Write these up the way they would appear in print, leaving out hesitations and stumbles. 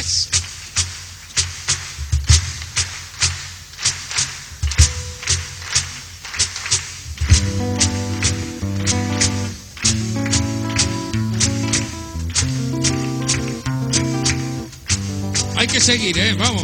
Yes. Hay que seguir, vamos.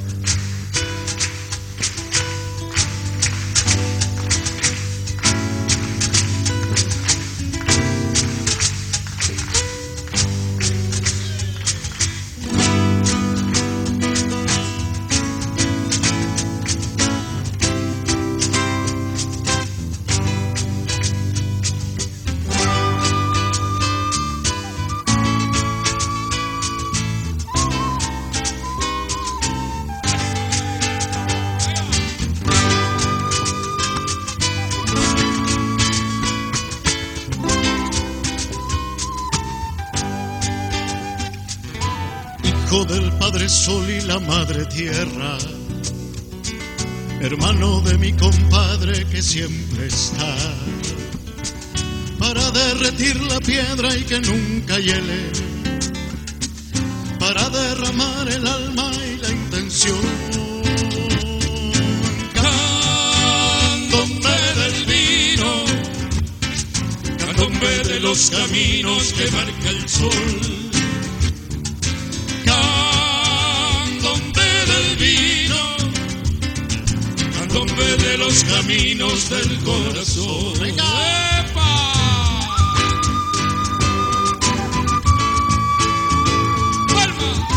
Hijo del Padre Sol y la Madre Tierra, hermano de mi compadre que siempre está para derretir la piedra y que nunca hiele, para derramar el alma y la intención. Candombe del vino, candombe de los caminos que marca el sol. Candombe de los caminos del corazón. ¡Epa! ¡Palma!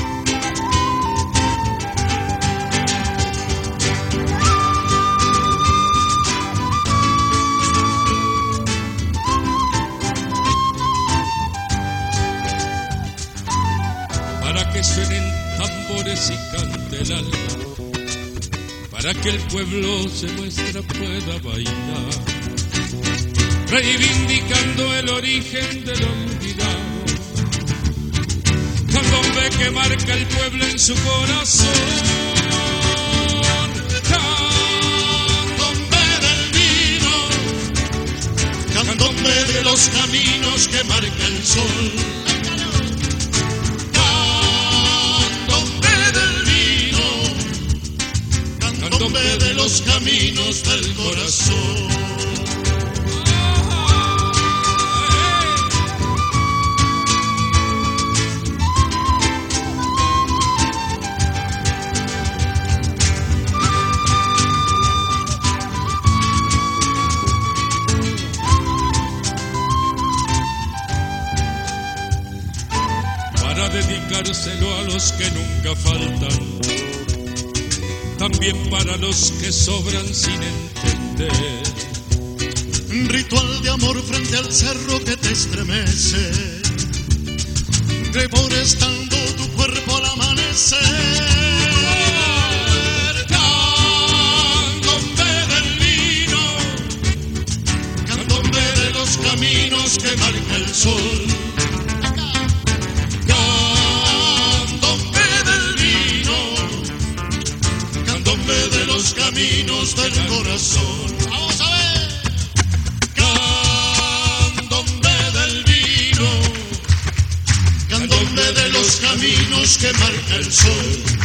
Para que suenen tambores y cante el alma, para que el pueblo se muestra pueda bailar, reivindicando el origen del olvidado. Candombe que marca el pueblo en su corazón. Candombe del vino, Candombe de los caminos que marca el sol. Candombe de los caminos del corazón. Para dedicárselo a los que nunca faltan, también para los que sobran sin entender. Ritual de amor frente al cerro que te estremece, reforestando tu cuerpo al amanecer. Candombe del vino, Candombe de los caminos que marca el sol. De los caminos del corazón. Vamos a ver. Candombe del vino, candombe de los caminos que marca el sol.